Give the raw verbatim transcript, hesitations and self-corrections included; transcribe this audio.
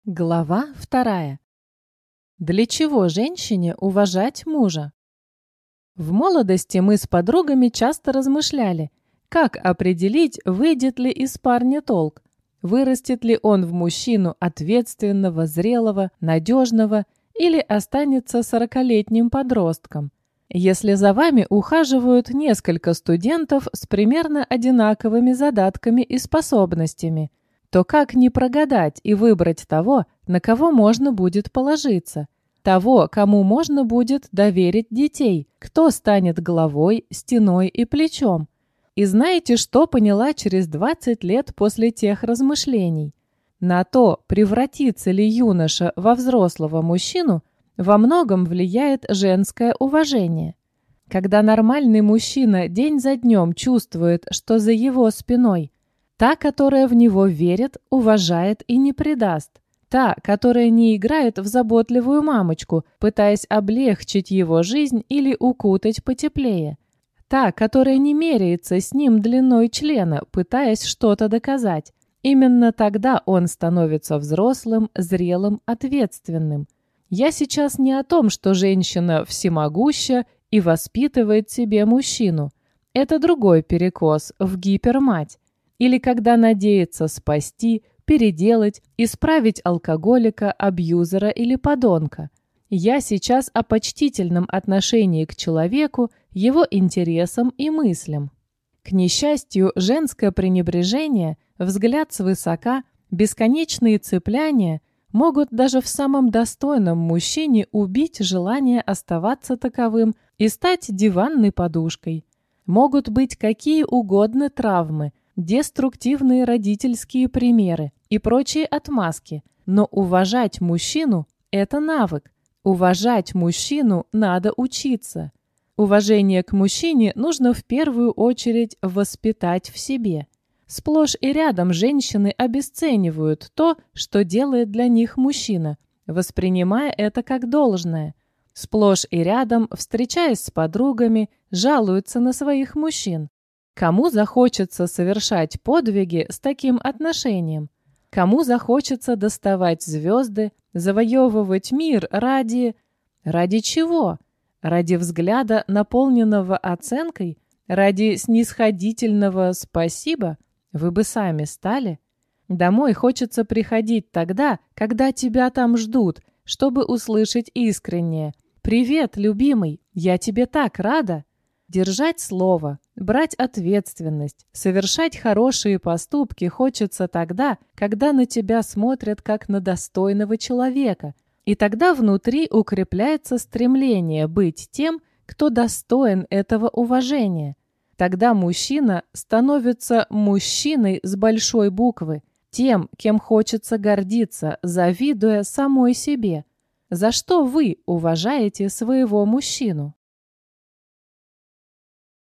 Глава вторая. Для чего женщине уважать мужа? В молодости мы с подругами часто размышляли, как определить, выйдет ли из парня толк, вырастет ли он в мужчину ответственного, зрелого, надежного или останется сорокалетним подростком. Если за вами ухаживают несколько студентов с примерно одинаковыми задатками и способностями, то как не прогадать и выбрать того, на кого можно будет положиться, того, кому можно будет доверить детей, кто станет головой, стеной и плечом? И знаете, что поняла через двадцать лет после тех размышлений? На то, превратится ли юноша во взрослого мужчину, во многом влияет женское уважение. Когда нормальный мужчина день за днем чувствует, что за его спиной та, которая в него верит, уважает и не предаст. Та, которая не играет в заботливую мамочку, пытаясь облегчить его жизнь или укутать потеплее. Та, которая не меряется с ним длиной члена, пытаясь что-то доказать. Именно тогда он становится взрослым, зрелым, ответственным. Я сейчас не о том, что женщина всемогуща и воспитывает себе мужчину. Это другой перекос в гипермать. Или когда надеется спасти, переделать, исправить алкоголика, абьюзера или подонка. Я сейчас о почтительном отношении к человеку, его интересам и мыслям. К несчастью, женское пренебрежение, взгляд свысока, бесконечные цепляния могут даже в самом достойном мужчине убить желание оставаться таковым и стать диванной подушкой. Могут быть какие угодно травмы, деструктивные родительские примеры и прочие отмазки, но уважать мужчину – это навык. Уважать мужчину надо учиться. Уважение к мужчине нужно в первую очередь воспитать в себе. Сплошь и рядом женщины обесценивают то, что делает для них мужчина, воспринимая это как должное. Сплошь и рядом, встречаясь с подругами, жалуются на своих мужчин. Кому захочется совершать подвиги с таким отношением? Кому захочется доставать звезды, завоевывать мир ради... Ради чего? Ради взгляда, наполненного оценкой? Ради снисходительного «спасибо»? Вы бы сами стали? Домой хочется приходить тогда, когда тебя там ждут, чтобы услышать искреннее: «Привет, любимый, я тебе так рада!» Держать слово, брать ответственность, совершать хорошие поступки хочется тогда, когда на тебя смотрят как на достойного человека, и тогда внутри укрепляется стремление быть тем, кто достоин этого уважения. Тогда мужчина становится мужчиной с большой буквы, тем, кем хочется гордиться, завидуя самой себе. За что вы уважаете своего мужчину?